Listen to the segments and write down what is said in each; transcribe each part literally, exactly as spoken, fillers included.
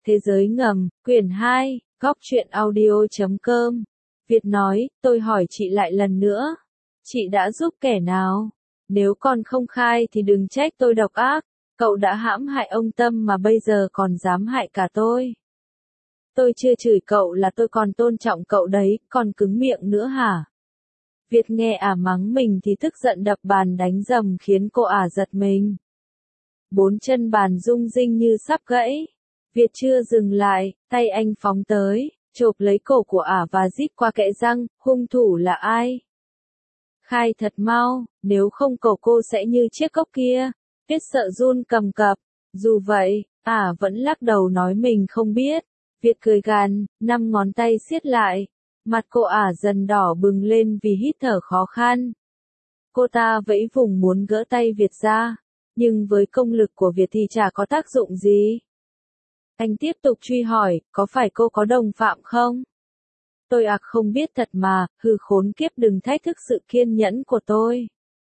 Thế giới ngầm, quyển hai, góc truyện audio chấm com. Việt nói, tôi hỏi chị lại lần nữa. Chị đã giúp kẻ nào? Nếu con không khai thì đừng trách tôi độc ác. Cậu đã hãm hại ông Tâm mà bây giờ còn dám hại cả tôi. Tôi chưa chửi cậu là tôi còn tôn trọng cậu đấy, còn cứng miệng nữa hả? Việt nghe ả mắng mình thì tức giận đập bàn đánh rầm khiến cô ả giật mình. Bốn chân bàn rung rinh như sắp gãy. Việt chưa dừng lại, tay anh phóng tới, chộp lấy cổ của ả và rít qua kẽ răng, hung thủ là ai? Khai thật mau, nếu không cậu cô sẽ như chiếc cốc kia. Biết sợ run cầm cập. Dù vậy, ả vẫn lắc đầu nói mình không biết. Việt cười gằn, năm ngón tay siết lại. Mặt cô ả dần đỏ bừng lên vì hít thở khó khăn. Cô ta vẫy vùng muốn gỡ tay Việt ra. Nhưng với công lực của Việt thì chả có tác dụng gì. Anh tiếp tục truy hỏi, có phải cô có đồng phạm không? Tôi ạc không biết thật mà, hừ khốn kiếp đừng thách thức sự kiên nhẫn của tôi.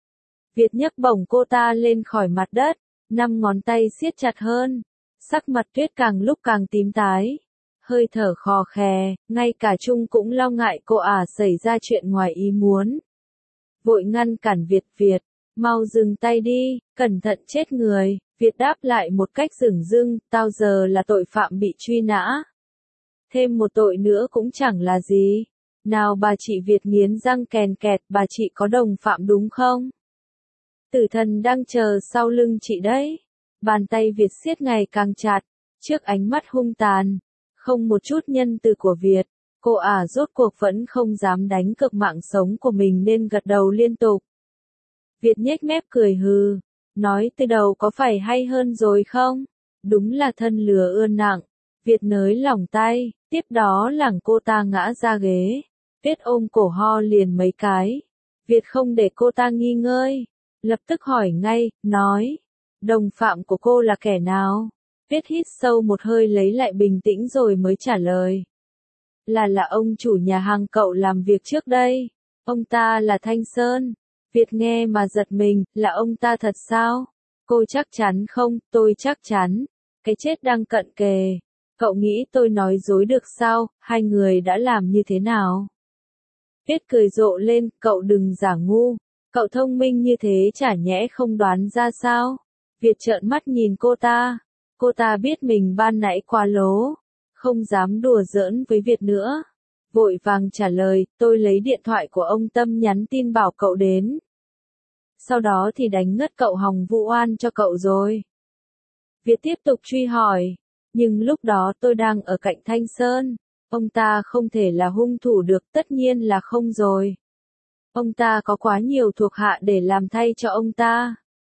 Việt nhấc bổng cô ta lên khỏi mặt đất, năm ngón tay siết chặt hơn. Sắc mặt Tuyết càng lúc càng tím tái. Hơi thở khò khè, ngay cả Trung cũng lo ngại cô ả xảy ra chuyện ngoài ý muốn. Vội ngăn cản Việt Việt, mau dừng tay đi, cẩn thận chết người. Việt đáp lại một cách dửng dưng, tao giờ là tội phạm bị truy nã. Thêm một tội nữa cũng chẳng là gì. Nào bà chị Việt nghiến răng kèn kẹt, bà chị có đồng phạm đúng không? Tử thần đang chờ sau lưng chị đấy. Bàn tay Việt siết ngày càng chặt, trước ánh mắt hung tàn. Không một chút nhân từ của Việt, cô ả rốt cuộc vẫn không dám đánh cược mạng sống của mình nên gật đầu liên tục. Việt nhếch mép cười hừ, nói từ đầu có phải hay hơn rồi không? Đúng là thân lừa ưa nặng. Việt nới lỏng tay, tiếp đó lẳng cô ta ngã ra ghế. Tuyết ôm cổ ho liền mấy cái. Việt không để cô ta nghi ngơi, lập tức hỏi ngay, nói, đồng phạm của cô là kẻ nào? Tuyết hít sâu một hơi lấy lại bình tĩnh rồi mới trả lời. Là là ông chủ nhà hàng cậu làm việc trước đây. Ông ta là Thanh Sơn. Việt nghe mà giật mình, là ông ta thật sao? Cô chắc chắn không? Tôi chắc chắn. Cái chết đang cận kề. Cậu nghĩ tôi nói dối được sao? Hai người đã làm như thế nào? Tuyết cười rộ lên, cậu đừng giả ngu. Cậu thông minh như thế chả nhẽ không đoán ra sao? Việt trợn mắt nhìn cô ta. Cô ta biết mình ban nãy quá lố. Không dám đùa giỡn với Việt nữa. Vội vàng trả lời, tôi lấy điện thoại của ông Tâm nhắn tin bảo cậu đến. Sau đó thì đánh ngất cậu hòng vụ oan cho cậu rồi. Việt tiếp tục truy hỏi. Nhưng lúc đó tôi đang ở cạnh Thanh Sơn. Ông ta không thể là hung thủ được, tất nhiên là không rồi. Ông ta có quá nhiều thuộc hạ để làm thay cho ông ta.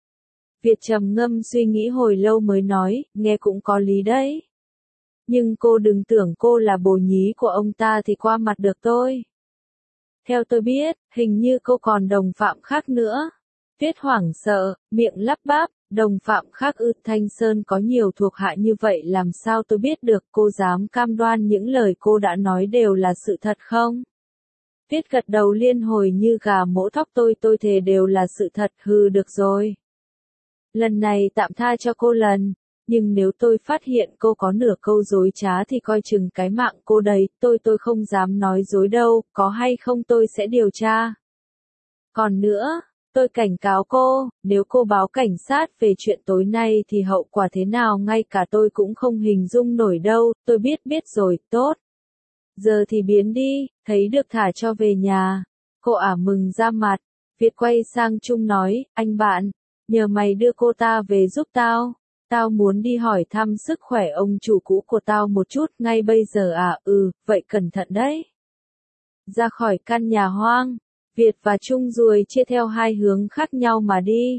Việt trầm ngâm suy nghĩ hồi lâu mới nói, nghe cũng có lý đấy. Nhưng cô đừng tưởng cô là bồ nhí của ông ta thì qua mặt được tôi. Theo tôi biết, hình như cô còn đồng phạm khác nữa. Tuyết hoảng sợ, miệng lắp bắp, đồng phạm khác ư? Thanh Sơn có nhiều thuộc hạ như vậy làm sao tôi biết được? Cô dám cam đoan những lời cô đã nói đều là sự thật không? Tuyết gật đầu liên hồi như gà mổ thóc, tôi tôi thề đều là sự thật. Hừ, được rồi. Lần này tạm tha cho cô lần. Nhưng nếu tôi phát hiện cô có nửa câu dối trá thì coi chừng cái mạng cô đấy. Tôi tôi không dám nói dối đâu, có hay không tôi sẽ điều tra. Còn nữa, tôi cảnh cáo cô, nếu cô báo cảnh sát về chuyện tối nay thì hậu quả thế nào ngay cả tôi cũng không hình dung nổi đâu. Tôi biết biết rồi, tốt. Giờ thì biến đi, thấy được thả cho về nhà. Cô ả mừng ra mặt. Việt quay sang Trung nói, anh bạn, nhờ mày đưa cô ta về giúp tao. Tao muốn đi hỏi thăm sức khỏe ông chủ cũ của tao một chút ngay bây giờ à? Ừ, vậy cẩn thận đấy. Ra khỏi căn nhà hoang, Việt và Trung ruồi chia theo hai hướng khác nhau mà đi.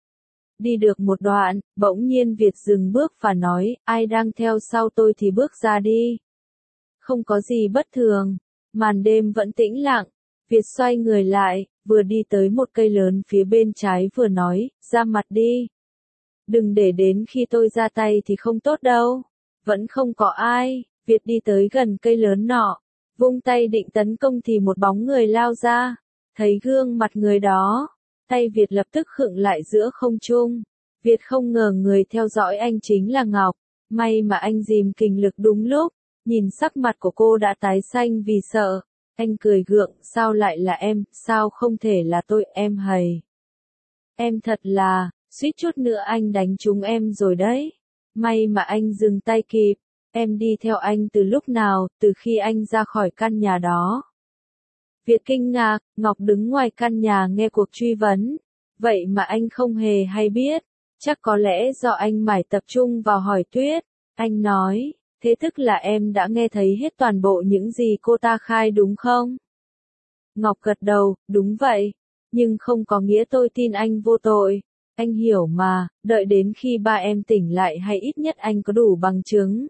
Đi được một đoạn, bỗng nhiên Việt dừng bước và nói, ai đang theo sau tôi thì bước ra đi. Không có gì bất thường, màn đêm vẫn tĩnh lặng. Việt xoay người lại, vừa đi tới một cây lớn phía bên trái vừa nói, ra mặt đi. Đừng để đến khi tôi ra tay thì không tốt đâu. Vẫn không có ai. Việt đi tới gần cây lớn nọ, vung tay định tấn công thì một bóng người lao ra. Thấy gương mặt người đó, tay Việt lập tức khựng lại giữa không trung. Việt không ngờ người theo dõi anh chính là Ngọc. May mà anh dìm kình lực đúng lúc, nhìn sắc mặt của cô đã tái xanh vì sợ. Anh cười gượng, sao lại là em, sao không thể là tôi, em hầy. Em thật là, suýt chút nữa anh đánh trúng em rồi đấy. May mà anh dừng tay kịp, em đi theo anh từ lúc nào, từ khi anh ra khỏi căn nhà đó. Việt kinh ngạc, Ngọc đứng ngoài căn nhà nghe cuộc truy vấn. Vậy mà anh không hề hay biết, chắc có lẽ do anh mải tập trung vào hỏi Tuyết. Anh nói, thế tức là em đã nghe thấy hết toàn bộ những gì cô ta khai đúng không? Ngọc gật đầu, đúng vậy, nhưng không có nghĩa tôi tin anh vô tội. Anh hiểu mà, đợi đến khi ba em tỉnh lại hay ít nhất anh có đủ bằng chứng.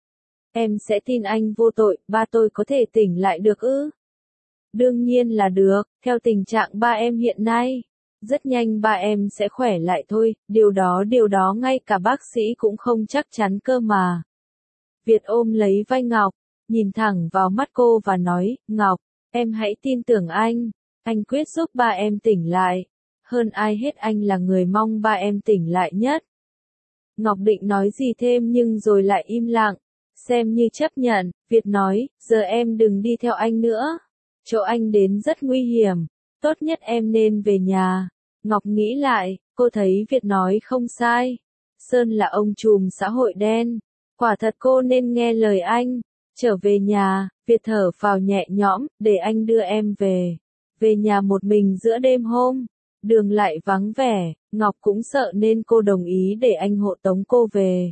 Em sẽ tin anh vô tội, ba tôi có thể tỉnh lại được ư? Đương nhiên là được, theo tình trạng ba em hiện nay. Rất nhanh ba em sẽ khỏe lại thôi, điều đó điều đó ngay cả bác sĩ cũng không chắc chắn cơ mà. Việt ôm lấy vai Ngọc, nhìn thẳng vào mắt cô và nói, Ngọc, em hãy tin tưởng anh, anh quyết giúp ba em tỉnh lại. Hơn ai hết anh là người mong ba em tỉnh lại nhất. Ngọc định nói gì thêm nhưng rồi lại im lặng, xem như chấp nhận. Việt nói, giờ em đừng đi theo anh nữa. Chỗ anh đến rất nguy hiểm, tốt nhất em nên về nhà. Ngọc nghĩ lại, cô thấy Việt nói không sai. Sơn là ông trùm xã hội đen. Quả thật cô nên nghe lời anh. Trở về nhà, Việt thở phào nhẹ nhõm, để anh đưa em về. Về nhà một mình giữa đêm hôm. Đường lại vắng vẻ, Ngọc cũng sợ nên cô đồng ý để anh hộ tống cô về.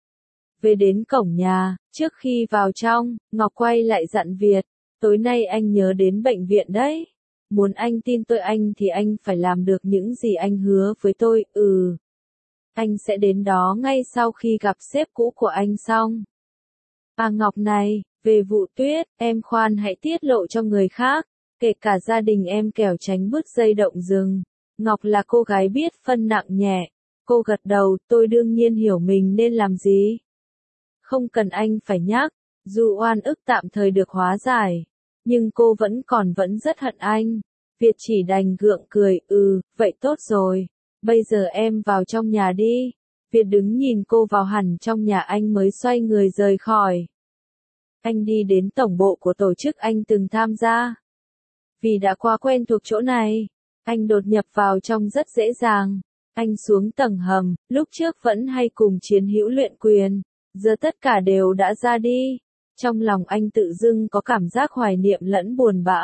Về đến cổng nhà, trước khi vào trong, Ngọc quay lại dặn Việt, tối nay anh nhớ đến bệnh viện đấy. Muốn anh tin tôi anh thì anh phải làm được những gì anh hứa với tôi, ừ. Anh sẽ đến đó ngay sau khi gặp sếp cũ của anh xong. À Ngọc này, về vụ Tuyết, em khoan hãy tiết lộ cho người khác, kể cả gia đình em kẻo tránh bước dây động rừng. Ngọc là cô gái biết phân nặng nhẹ. Cô gật đầu, tôi đương nhiên hiểu mình nên làm gì. Không cần anh phải nhắc, dù oan ức tạm thời được hóa giải. Nhưng cô vẫn còn vẫn rất hận anh. Việt chỉ đành gượng cười, ừ, vậy tốt rồi. Bây giờ em vào trong nhà đi. Việt đứng nhìn cô vào hẳn trong nhà anh mới xoay người rời khỏi. Anh đi đến tổng bộ của tổ chức anh từng tham gia. Vì đã quá quen thuộc chỗ này, anh đột nhập vào trong rất dễ dàng. Anh xuống tầng hầm, lúc trước vẫn hay cùng chiến hữu luyện quyền. Giờ tất cả đều đã ra đi. Trong lòng anh tự dưng có cảm giác hoài niệm lẫn buồn bã.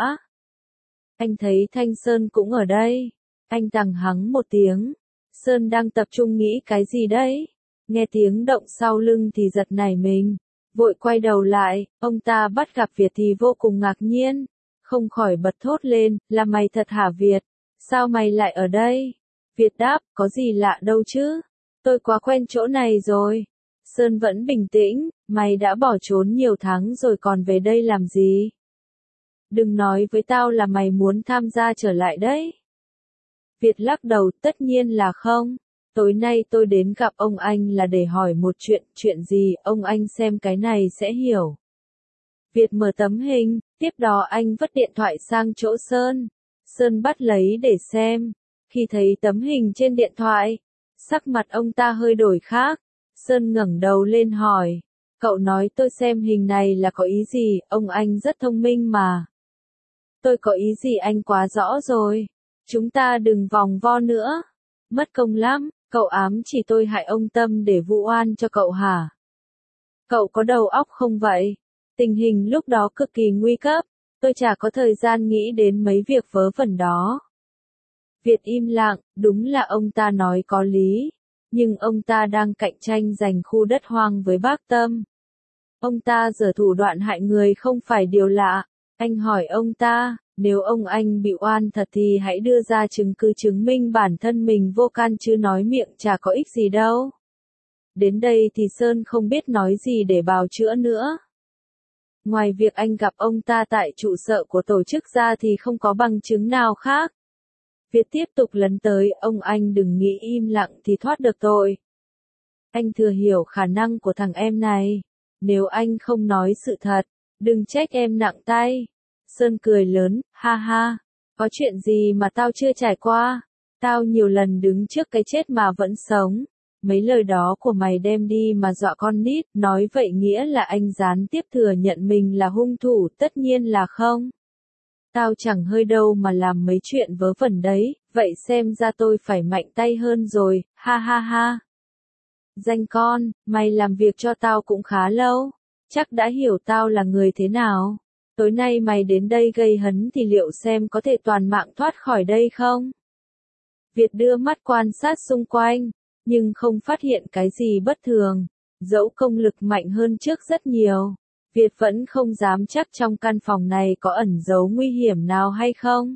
Anh thấy Thanh Sơn cũng ở đây. Anh tằng hắng một tiếng. Sơn đang tập trung nghĩ cái gì đấy? Nghe tiếng động sau lưng thì giật nảy mình. Vội quay đầu lại, ông ta bắt gặp Việt thì vô cùng ngạc nhiên. Không khỏi bật thốt lên, là mày thật hả Việt? Sao mày lại ở đây? Việt đáp, có gì lạ đâu chứ? Tôi quá quen chỗ này rồi. Sơn vẫn bình tĩnh, mày đã bỏ trốn nhiều tháng rồi còn về đây làm gì? Đừng nói với tao là mày muốn tham gia trở lại đấy. Việt lắc đầu, tất nhiên là không. Tối nay tôi đến gặp ông anh là để hỏi một chuyện, chuyện gì, ông anh xem cái này sẽ hiểu. Việt mở tấm hình, tiếp đó anh vứt điện thoại sang chỗ Sơn. Sơn bắt lấy để xem. Khi thấy tấm hình trên điện thoại, sắc mặt ông ta hơi đổi khác. Sơn ngẩng đầu lên hỏi, cậu nói tôi xem hình này là có ý gì, ông anh rất thông minh mà. Tôi có ý gì anh quá rõ rồi. Chúng ta đừng vòng vo nữa. Mất công lắm, cậu ám chỉ tôi hại ông Tâm để vu oan cho cậu hả? Cậu có đầu óc không vậy? Tình hình lúc đó cực kỳ nguy cấp, tôi chả có thời gian nghĩ đến mấy việc vớ vẩn đó. Việt im lặng, đúng là ông ta nói có lý. Nhưng ông ta đang cạnh tranh giành khu đất hoang với bác Tâm. Ông ta giở thủ đoạn hại người không phải điều lạ. Anh hỏi ông ta, nếu ông anh bị oan thật thì hãy đưa ra chứng cứ chứng minh bản thân mình vô can chứ nói miệng chả có ích gì đâu. Đến đây thì Sơn không biết nói gì để bào chữa nữa. Ngoài việc anh gặp ông ta tại trụ sở của tổ chức ra thì không có bằng chứng nào khác. Việt tiếp tục lấn tới, ông anh đừng nghĩ im lặng thì thoát được tội. Anh thừa hiểu khả năng của thằng em này. Nếu anh không nói sự thật, đừng trách em nặng tay. Sơn cười lớn, ha ha. Có chuyện gì mà tao chưa trải qua? Tao nhiều lần đứng trước cái chết mà vẫn sống. mấy lời đó của mày đem đi mà dọa con nít, nói vậy nghĩa là anh gián tiếp thừa nhận mình là hung thủ, tất nhiên là không. Tao chẳng hơi đâu mà làm mấy chuyện vớ vẩn đấy, vậy xem ra tôi phải mạnh tay hơn rồi, ha ha ha. Danh con, mày làm việc cho tao cũng khá lâu, chắc đã hiểu tao là người thế nào. Tối nay mày đến đây gây hấn thì liệu xem có thể toàn mạng thoát khỏi đây không? Việt đưa mắt quan sát xung quanh, nhưng không phát hiện cái gì bất thường. Dẫu công lực mạnh hơn trước rất nhiều, Việt vẫn không dám chắc trong căn phòng này có ẩn giấu nguy hiểm nào hay không.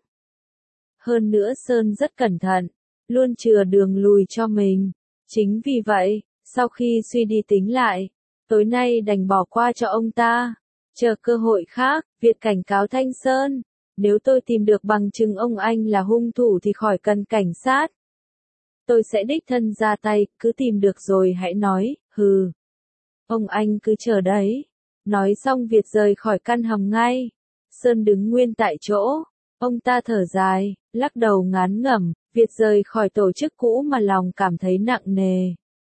Hơn nữa Sơn rất cẩn thận, luôn chừa đường lùi cho mình. Chính vì vậy, sau khi suy đi tính lại, tối nay đành bỏ qua cho ông ta. Chờ cơ hội khác, Việt cảnh cáo Thanh Sơn, nếu tôi tìm được bằng chứng ông anh là hung thủ thì khỏi cần cảnh sát. Tôi sẽ đích thân ra tay, cứ tìm được rồi hãy nói, hừ. Ông anh cứ chờ đấy. Nói xong Việt rời khỏi căn hầm ngay. Sơn đứng nguyên tại chỗ. Ông ta thở dài, lắc đầu ngán ngẩm, Việt rời khỏi tổ chức cũ mà lòng cảm thấy nặng nề.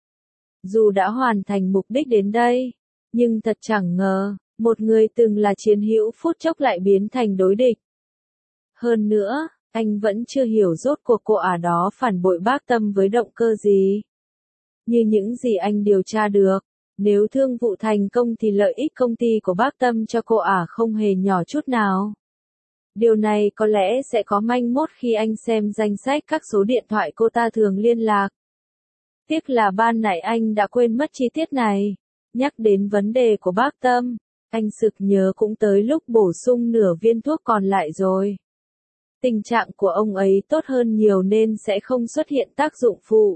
Dù đã hoàn thành mục đích đến đây, nhưng thật chẳng ngờ, một người từng là chiến hữu phút chốc lại biến thành đối địch. Hơn nữa, anh vẫn chưa hiểu rốt cuộc cô ả đó phản bội bác Tâm với động cơ gì. Như những gì anh điều tra được, nếu thương vụ thành công thì lợi ích công ty của bác Tâm cho cô ả không hề nhỏ chút nào. Điều này có lẽ sẽ có manh mốt khi anh xem danh sách các số điện thoại cô ta thường liên lạc. Tiếc là ban nãy anh đã quên mất chi tiết này. Nhắc đến vấn đề của bác Tâm, anh sực nhớ cũng tới lúc bổ sung nửa viên thuốc còn lại rồi. Tình trạng của ông ấy tốt hơn nhiều nên sẽ không xuất hiện tác dụng phụ.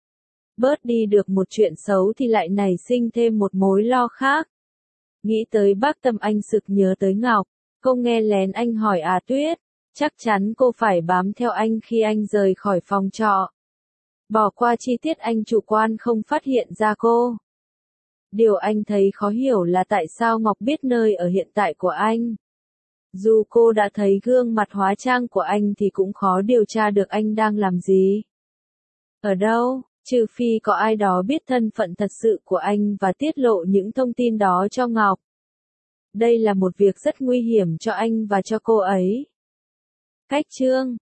Bớt đi được một chuyện xấu thì lại nảy sinh thêm một mối lo khác. Nghĩ tới bác Tâm anh sực nhớ tới Ngọc. Cô nghe lén anh hỏi à Tuyết, chắc chắn cô phải bám theo anh khi anh rời khỏi phòng trọ. Bỏ qua chi tiết anh chủ quan không phát hiện ra cô. Điều anh thấy khó hiểu là tại sao Ngọc biết nơi ở hiện tại của anh. Dù cô đã thấy gương mặt hóa trang của anh thì cũng khó điều tra được anh đang làm gì. Ở đâu, trừ phi có ai đó biết thân phận thật sự của anh và tiết lộ những thông tin đó cho Ngọc. Đây là một việc rất nguy hiểm cho anh và cho cô ấy. Cách chương